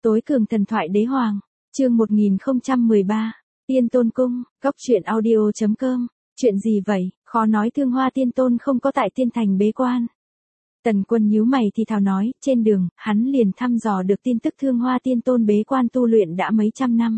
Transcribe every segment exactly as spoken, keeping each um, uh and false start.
Tối cường thần thoại đế hoàng, chương một nghìn không trăm mười ba, Tiên Tôn Cung, Cốc truyện audio chấm com, chuyện gì vậy, khó nói Thương Hoa Tiên Tôn không có tại Tiên Thành bế quan. Tần Quân nhíu mày thì thào nói, trên đường, hắn liền thăm dò được tin tức Thương Hoa Tiên Tôn bế quan tu luyện đã mấy trăm năm.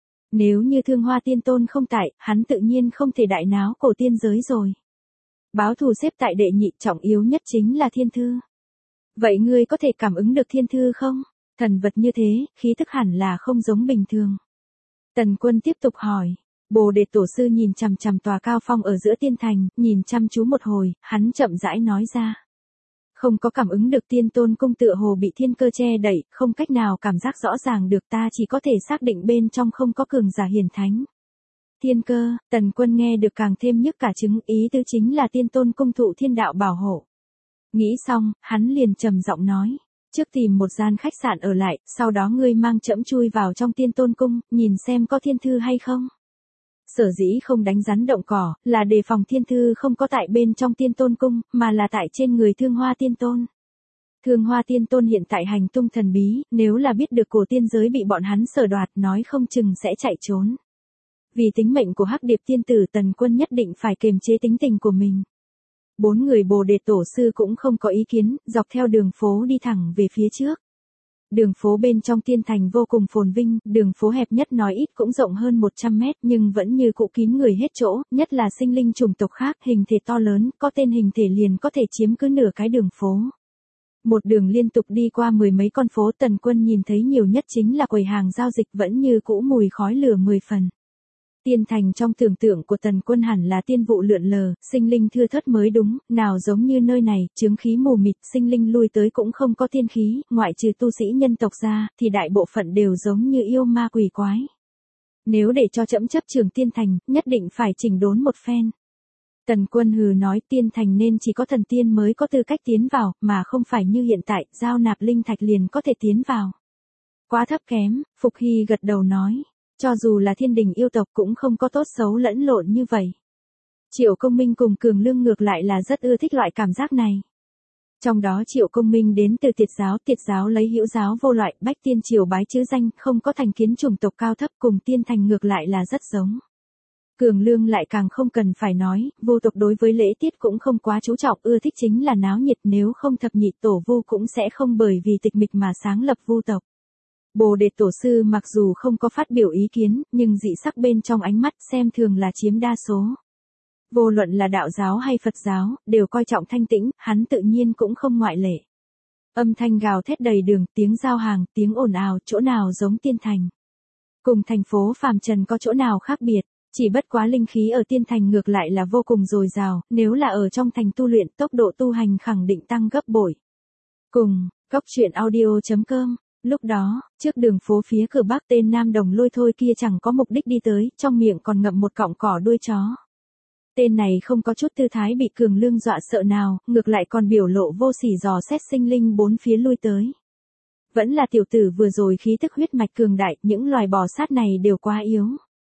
Nếu như Thương Hoa Tiên Tôn không tại, hắn tự nhiên không thể đại náo cổ tiên giới rồi. Báo thù xếp tại đệ nhị, trọng yếu nhất chính là thiên thư. Vậy ngươi có thể cảm ứng được thiên thư không? Thần vật như thế, khí thức hẳn là không giống bình thường. Tần Quân tiếp tục hỏi. Bồ Đề Tổ sư nhìn chằm chằm tòa cao phong ở giữa tiên thành, nhìn chăm chú một hồi, hắn chậm rãi nói ra. Không có cảm ứng được Tiên Tôn Cung tựa hồ bị thiên cơ che đậy, không cách nào cảm giác rõ ràng được, ta chỉ có thể xác định bên trong không có cường giả hiển thánh. Thiên cơ, Tần Quân nghe được càng thêm nhức cả trứng, ý tứ chính là Tiên Tôn Cung thụ thiên đạo bảo hộ. Nghĩ xong, hắn liền trầm giọng nói. Trước tìm một gian khách sạn ở lại, sau đó ngươi mang trẫm chui vào trong Tiên Tôn Cung, nhìn xem có thiên thư hay không. Sở dĩ không đánh rắn động cỏ, là đề phòng thiên thư không có tại bên trong Tiên Tôn Cung, mà là tại trên người Thương Hoa Tiên Tôn. Thương Hoa Tiên Tôn hiện tại hành tung thần bí, nếu là biết được cổ tiên giới bị bọn hắn sở đoạt, nói không chừng sẽ chạy trốn. Vì tính mệnh của Hắc Điệp Tiên Tử, Tần Quân nhất định phải kiềm chế tính tình của mình. Bốn người Bồ Đề Tổ sư cũng không có ý kiến, dọc theo đường phố đi thẳng về phía trước. Đường phố bên trong tiên thành vô cùng phồn vinh, đường phố hẹp nhất nói ít cũng rộng hơn một trăm mét nhưng vẫn như cũ kín người hết chỗ, nhất là sinh linh chủng tộc khác, hình thể to lớn, có tên hình thể liền có thể chiếm cứ nửa cái đường phố. Một đường liên tục đi qua mười mấy con phố, Tần Quân nhìn thấy nhiều nhất chính là quầy hàng giao dịch vẫn như cũ mùi khói lửa mười phần. Tiên thành trong tưởng tượng của Tần Quân hẳn là tiên vụ lượn lờ, sinh linh thưa thớt mới đúng, nào giống như nơi này, chướng khí mù mịt, sinh linh lui tới cũng không có tiên khí, ngoại trừ tu sĩ nhân tộc ra, thì đại bộ phận đều giống như yêu ma quỷ quái. Nếu để cho trẫm chấp trường tiên thành, nhất định phải chỉnh đốn một phen. Tần Quân hừ nói, tiên thành nên chỉ có thần tiên mới có tư cách tiến vào, mà không phải như hiện tại, giao nạp linh thạch liền có thể tiến vào. Quá thấp kém, Phục Hy gật đầu nói. Cho dù là thiên đình yêu tộc cũng không có tốt xấu lẫn lộn như vậy. Triệu Công Minh cùng Cường Lương ngược lại là rất ưa thích loại cảm giác này. Trong đó Triệu Công Minh đến từ Tiệt giáo, Tiệt giáo lấy hữu giáo vô loại, bách tiên triều bái chữ danh, không có thành kiến chủng tộc cao thấp, cùng tiên thành ngược lại là rất giống. Cường Lương lại càng không cần phải nói, vô tộc đối với lễ tiết cũng không quá chú trọng, ưa thích chính là náo nhiệt, nếu không thập nhị tổ vu cũng sẽ không bởi vì tịch mịch mà sáng lập vu tộc. Bồ Đề Tổ sư mặc dù không có phát biểu ý kiến, nhưng dị sắc bên trong ánh mắt xem thường là chiếm đa số. Vô luận là đạo giáo hay Phật giáo, đều coi trọng thanh tĩnh, hắn tự nhiên cũng không ngoại lệ. Âm thanh gào thét đầy đường, tiếng giao hàng, tiếng ồn ào, chỗ nào giống tiên thành. Cùng thành phố phàm trần có chỗ nào khác biệt, chỉ bất quá linh khí ở tiên thành ngược lại là vô cùng dồi dào, nếu là ở trong thành tu luyện, tốc độ tu hành khẳng định tăng gấp bội. Cùng, Cốc truyện audio chấm com. Lúc đó, trước đường phố phía cửa bắc, tên nam đồng lôi thôi kia chẳng có mục đích đi tới, trong miệng còn ngậm một cọng cỏ đuôi chó. Tên này không có chút tư thái bị Cường Lương dọa sợ nào, ngược lại còn biểu lộ vô sỉ dò xét sinh linh bốn phía lui tới. Vẫn là tiểu tử vừa rồi khí tức huyết mạch cường đại, những loài bò sát này đều quá yếu.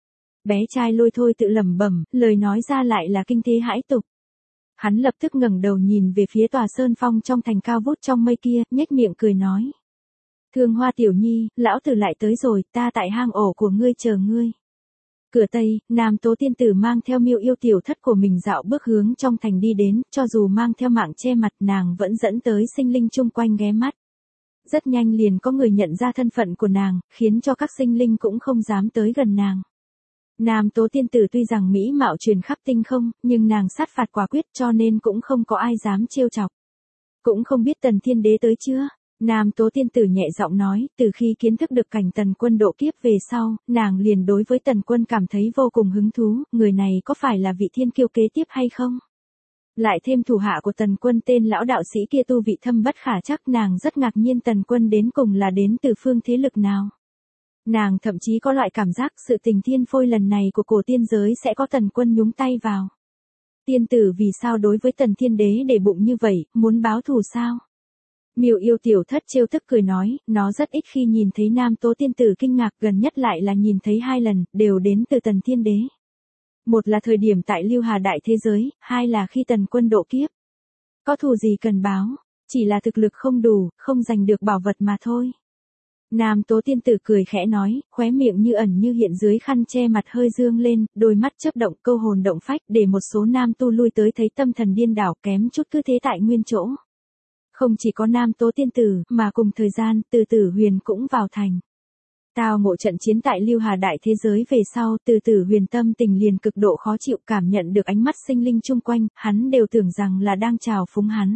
Bé trai lôi thôi tự lẩm bẩm, lời nói ra lại là kinh thế hãi tục. Hắn lập tức ngẩng đầu nhìn về phía tòa sơn phong trong thành cao vút trong mây kia, nhếch miệng cười nói. Thương Hoa tiểu nhi, lão tử lại tới rồi, ta tại hang ổ của ngươi chờ ngươi. Cửa Tây, Nam Tố Tiên Tử mang theo Miêu Yêu tiểu thất của mình dạo bước hướng trong thành đi đến, cho dù mang theo mạng che mặt nàng vẫn dẫn tới sinh linh chung quanh ghé mắt. Rất nhanh liền có người nhận ra thân phận của nàng, khiến cho các sinh linh cũng không dám tới gần nàng. Nam Tố Tiên Tử tuy rằng mỹ mạo truyền khắp tinh không, nhưng nàng sát phạt quả quyết cho nên cũng không có ai dám trêu chọc. Cũng không biết Tần Thiên Đế tới chưa? Nam Tố Tiên Tử nhẹ giọng nói, từ khi kiến thức được cảnh Tần Quân độ kiếp về sau, nàng liền đối với Tần Quân cảm thấy vô cùng hứng thú, người này có phải là vị thiên kiêu kế tiếp hay không? Lại thêm thủ hạ của Tần Quân tên lão đạo sĩ kia tu vị thâm bất khả chắc, nàng rất ngạc nhiên Tần Quân đến cùng là đến từ phương thế lực nào. Nàng thậm chí có loại cảm giác sự tình thiên phôi lần này của cổ tiên giới sẽ có Tần Quân nhúng tay vào. Tiên tử vì sao đối với Tần Thiên Đế để bụng như vậy, muốn báo thù sao? Miêu Yêu tiểu thất trêu tức cười nói, nó rất ít khi nhìn thấy Nam Tố Tiên Tử kinh ngạc, gần nhất lại là nhìn thấy hai lần, đều đến từ Tần Thiên Đế. Một là thời điểm tại Lưu Hà Đại Thế Giới, hai là khi Tần Quân độ kiếp. Có thù gì cần báo, chỉ là thực lực không đủ, không giành được bảo vật mà thôi. Nam Tố Tiên Tử cười khẽ nói, khóe miệng như ẩn như hiện dưới khăn che mặt hơi dương lên, đôi mắt chớp động câu hồn động phách để một số nam tu lui tới thấy tâm thần điên đảo kém chút cứ thế tại nguyên chỗ. Không chỉ có Nam Tố Tiên Tử, mà cùng thời gian, Từ Tử Huyền cũng vào thành. Tao ngộ trận chiến tại Lưu Hà Đại thế giới về sau, Từ Tử Huyền tâm tình liền cực độ khó chịu, cảm nhận được ánh mắt sinh linh chung quanh, hắn đều tưởng rằng là đang chào phúng hắn.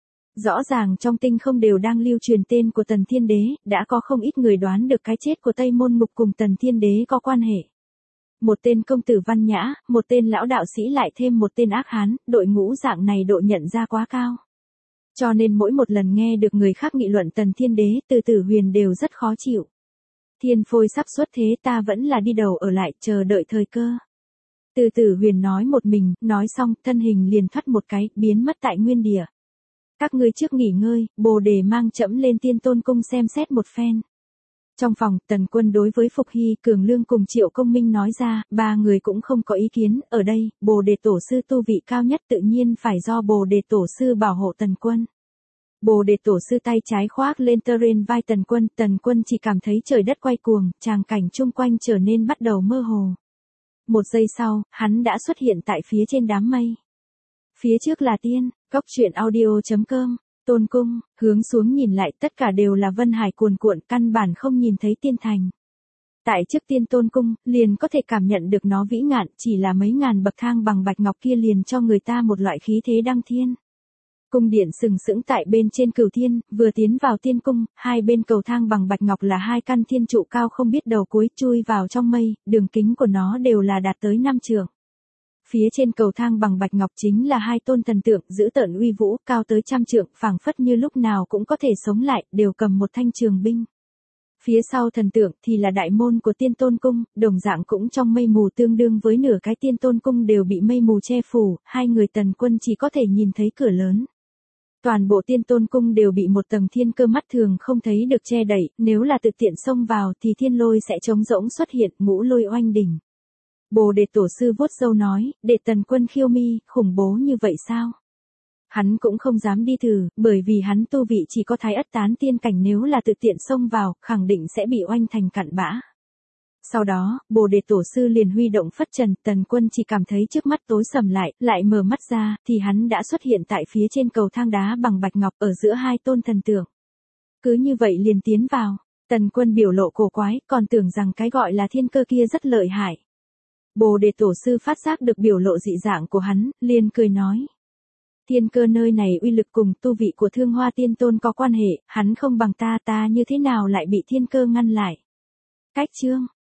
Rõ ràng trong tinh không đều đang lưu truyền tên của Tần Thiên Đế, đã có không ít người đoán được cái chết của Tây Môn Mục cùng Tần Thiên Đế có quan hệ. Một tên công tử văn nhã, một tên lão đạo sĩ lại thêm một tên ác hán, đội ngũ dạng này độ nhận ra quá cao. Cho nên mỗi một lần nghe được người khác nghị luận Tần Thiên Đế, Từ Tử Huyền đều rất khó chịu. Thiên phôi sắp xuất thế, ta vẫn là đi đầu ở lại, chờ đợi thời cơ. Từ Tử Huyền nói một mình, nói xong, thân hình liền thoát một cái, biến mất tại nguyên địa. Các ngươi trước nghỉ ngơi, Bồ Đề mang trẫm lên Tiên Tôn cung xem xét một phen. Trong phòng, Tần Quân đối với Phục Hy, Cường Lương cùng Triệu Công Minh nói ra, ba người cũng không có ý kiến, ở đây, Bồ Đề Tổ sư tu vị cao nhất tự nhiên phải do Bồ Đề Tổ sư bảo hộ Tần Quân. Bồ Đề Tổ sư tay trái khoác lên tơ rên vai Tần Quân, Tần Quân chỉ cảm thấy trời đất quay cuồng, tràng cảnh chung quanh trở nên bắt đầu mơ hồ. Một giây sau, hắn đã xuất hiện tại phía trên đám mây. Phía trước là tiên, góc truyện audio chấm com, Tôn Cung, hướng xuống nhìn lại tất cả đều là vân hải cuồn cuộn, căn bản không nhìn thấy tiên thành. Tại trước Tiên Tôn Cung, liền có thể cảm nhận được nó vĩ ngạn, chỉ là mấy ngàn bậc thang bằng bạch ngọc kia liền cho người ta một loại khí thế đăng thiên. Cung điện sừng sững tại bên trên cửu thiên, vừa tiến vào tiên cung, hai bên cầu thang bằng bạch ngọc là hai căn thiên trụ cao không biết đầu cuối chui vào trong mây, đường kính của nó đều là đạt tới năm trượng. Phía trên cầu thang bằng bạch ngọc chính là hai tôn thần tượng giữ tợn uy vũ, cao tới trăm trượng, phảng phất như lúc nào cũng có thể sống lại, đều cầm một thanh trường binh. Phía sau thần tượng thì là đại môn của Tiên Tôn Cung, đồng dạng cũng trong mây mù, tương đương với nửa cái Tiên Tôn Cung đều bị mây mù che phủ, hai người Tần Quân chỉ có thể nhìn thấy cửa lớn. Toàn bộ Tiên Tôn Cung đều bị một tầng thiên cơ mắt thường không thấy được che đậy, nếu là tự tiện xông vào thì thiên lôi sẽ trống rỗng xuất hiện, ngũ lôi oanh đỉnh. Bồ Đề Tổ sư vuốt râu nói, để Tần Quân khiêu mi, khủng bố như vậy sao? Hắn cũng không dám đi thử, bởi vì hắn tu vị chỉ có thái ất tán tiên cảnh, nếu là tự tiện xông vào, khẳng định sẽ bị oanh thành cặn bã. Sau đó, Bồ Đề Tổ sư liền huy động phất trần, Tần Quân chỉ cảm thấy trước mắt tối sầm lại, lại mở mắt ra, thì hắn đã xuất hiện tại phía trên cầu thang đá bằng bạch ngọc ở giữa hai tôn thần tượng. Cứ như vậy liền tiến vào, Tần Quân biểu lộ cổ quái, còn tưởng rằng cái gọi là thiên cơ kia rất lợi hại. Bồ Đề Tổ sư phát giác được biểu lộ dị dạng của hắn, liền cười nói. Thiên cơ nơi này uy lực cùng tu vị của Thương Hoa Tiên Tôn có quan hệ, hắn không bằng ta, ta như thế nào lại bị thiên cơ ngăn lại. Cách chương